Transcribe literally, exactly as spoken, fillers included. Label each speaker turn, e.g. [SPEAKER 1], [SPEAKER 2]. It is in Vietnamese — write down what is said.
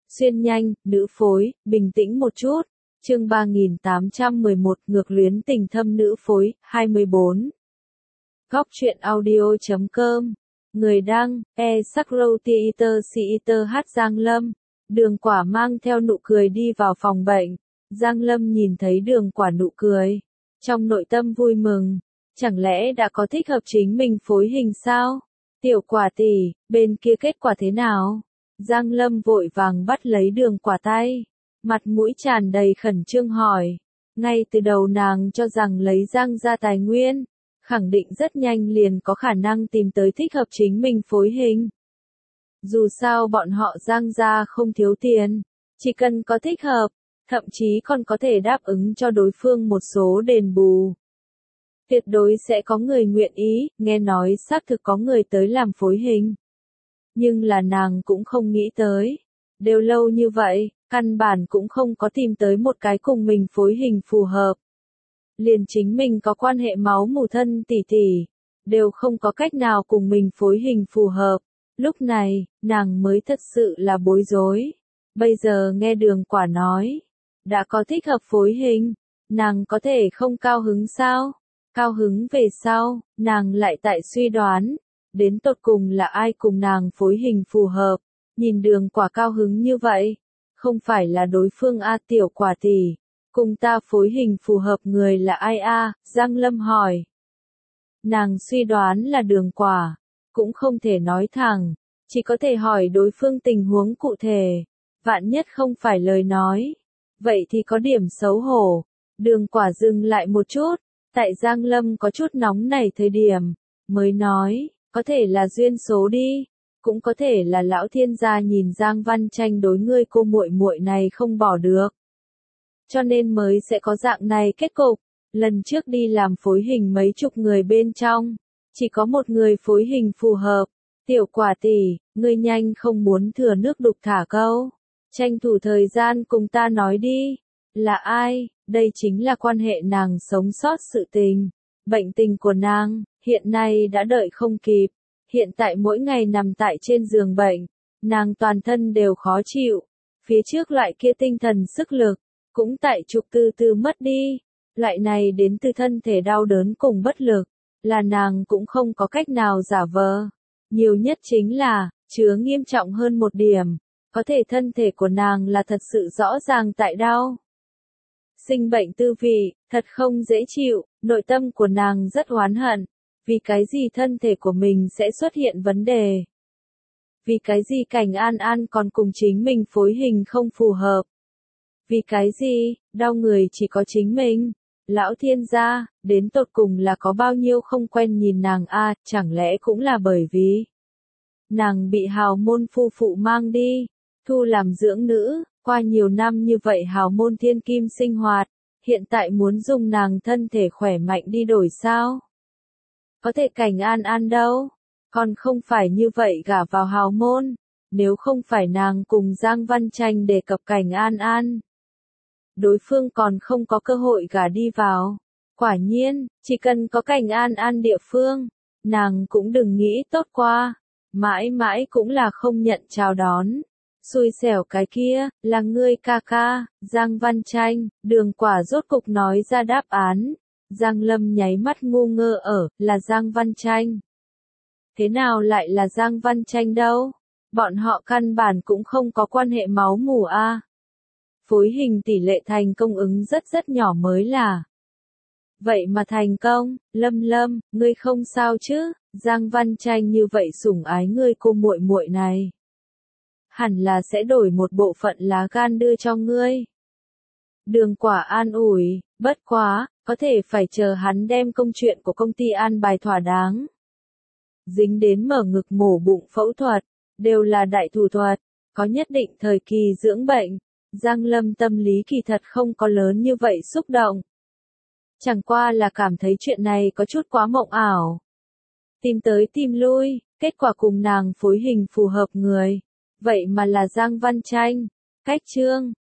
[SPEAKER 1] Xuyên nhanh, nữ phối, bình tĩnh một chút. Chương ba nghìn tám trăm mười một ngược luyến tình thâm nữ phối, hai mươi bốn. Góc truyện audio chấm com. Người đăng, e sắc râu theater theater hát Giang Lâm. Đường Quả mang theo nụ cười đi vào phòng bệnh. Giang Lâm nhìn thấy Đường Quả nụ cười. Trong nội tâm vui mừng. Chẳng lẽ đã có thích hợp chính mình phối hình sao? Tiểu Quả tỷ, bên kia kết quả thế nào? Giang Lâm vội vàng bắt lấy Đường Quả tay. Mặt mũi tràn đầy khẩn trương hỏi. Ngay từ đầu nàng cho rằng lấy Giang ra tài nguyên. Khẳng định rất nhanh liền có khả năng tìm tới thích hợp chính mình phối hình. Dù sao bọn họ Giang ra không thiếu tiền. Chỉ cần có thích hợp. Thậm chí còn có thể đáp ứng cho đối phương một số đền bù. Tuyệt đối sẽ có người nguyện ý, nghe nói xác thực có người tới làm phối hình. Nhưng là nàng cũng không nghĩ tới. Đều lâu như vậy, căn bản cũng không có tìm tới một cái cùng mình phối hình phù hợp. Liền chính mình có quan hệ máu mủ thân tỷ tỷ, đều không có cách nào cùng mình phối hình phù hợp. Lúc này, nàng mới thật sự là bối rối. Bây giờ nghe Đường Quả nói, đã có thích hợp phối hình, nàng có thể không cao hứng sao? Cao hứng về sau, nàng lại tại suy đoán, đến tột cùng là ai cùng nàng phối hình phù hợp. Nhìn Đường Quả cao hứng như vậy, không phải là đối phương a Tiểu Quả tỷ, cùng ta phối hình phù hợp người là ai a? Giang Lâm hỏi. Nàng suy đoán là Đường Quả, cũng không thể nói thẳng, chỉ có thể hỏi đối phương tình huống cụ thể, vạn nhất không phải lời nói, vậy thì có điểm xấu hổ. Đường Quả dừng lại một chút, tại Giang Lâm có chút nóng nảy thời điểm, mới nói, có thể là duyên số đi. Cũng có thể là lão thiên gia nhìn Giang Văn Tranh đối ngươi cô muội muội này không bỏ được. Cho nên mới sẽ có dạng này kết cục. Lần trước đi làm phối hình mấy chục người bên trong, chỉ có một người phối hình phù hợp. Tiểu Quả tỷ, ngươi nhanh không muốn thừa nước đục thả câu. Tranh thủ thời gian cùng ta nói đi. Là ai? Đây chính là quan hệ nàng sống sót sự tình. Bệnh tình của nàng, hiện nay đã đợi không kịp. Hiện tại mỗi ngày nằm tại trên giường bệnh, nàng toàn thân đều khó chịu, phía trước loại kia tinh thần sức lực, cũng tại trục từ từ mất đi, loại này đến từ thân thể đau đớn cùng bất lực, là nàng cũng không có cách nào giả vờ, nhiều nhất chính là, chứa nghiêm trọng hơn một điểm, có thể thân thể của nàng là thật sự rõ ràng tại đau. Sinh bệnh tư vị, thật không dễ chịu, nội tâm của nàng rất oán hận. Vì cái gì thân thể của mình sẽ xuất hiện vấn đề? Vì cái gì Cảnh An An còn cùng chính mình phối hình không phù hợp? Vì cái gì, đau người chỉ có chính mình? Lão thiên gia, đến tột cùng là có bao nhiêu không quen nhìn nàng a? Chẳng lẽ cũng là bởi vì nàng bị hào môn phu phụ mang đi, thu làm dưỡng nữ, qua nhiều năm như vậy hào môn thiên kim sinh hoạt, hiện tại muốn dùng nàng thân thể khỏe mạnh đi đổi sao? Có thể Cảnh An An đâu, còn không phải như vậy gả vào hào môn, nếu không phải nàng cùng Giang Văn Tranh đề cập Cảnh An An. Đối phương còn không có cơ hội gả đi vào. Quả nhiên, chỉ cần có Cảnh An An địa phương, nàng cũng đừng nghĩ tốt qua, mãi mãi cũng là không nhận chào đón. Xui xẻo cái kia, là ngươi ca ca, Giang Văn Tranh. Đường Quả rốt cục nói ra đáp án. Giang Lâm nháy mắt ngu ngơ ở, là Giang Văn Tranh. Thế nào lại là Giang Văn Tranh đâu? Bọn họ căn bản cũng không có quan hệ máu mủ a. À. Phối hình tỷ lệ thành công ứng rất rất nhỏ mới là. Vậy mà thành công, Lâm Lâm, ngươi không sao chứ? Giang Văn Tranh như vậy sủng ái ngươi cô muội muội này. Hẳn là sẽ đổi một bộ phận lá gan đưa cho ngươi. Đường Quả an ủi, bất quá, có thể phải chờ hắn đem công chuyện của công ty an bài thỏa đáng. Dính đến mở ngực mổ bụng phẫu thuật, đều là đại thủ thuật, có nhất định thời kỳ dưỡng bệnh. Giang Lâm tâm lý kỳ thật không có lớn như vậy xúc động. Chẳng qua là cảm thấy chuyện này có chút quá mộng ảo. Tìm tới tìm lui, kết quả cùng nàng phối hình phù hợp người. Vậy mà là Giang Văn Tranh. Cách chương,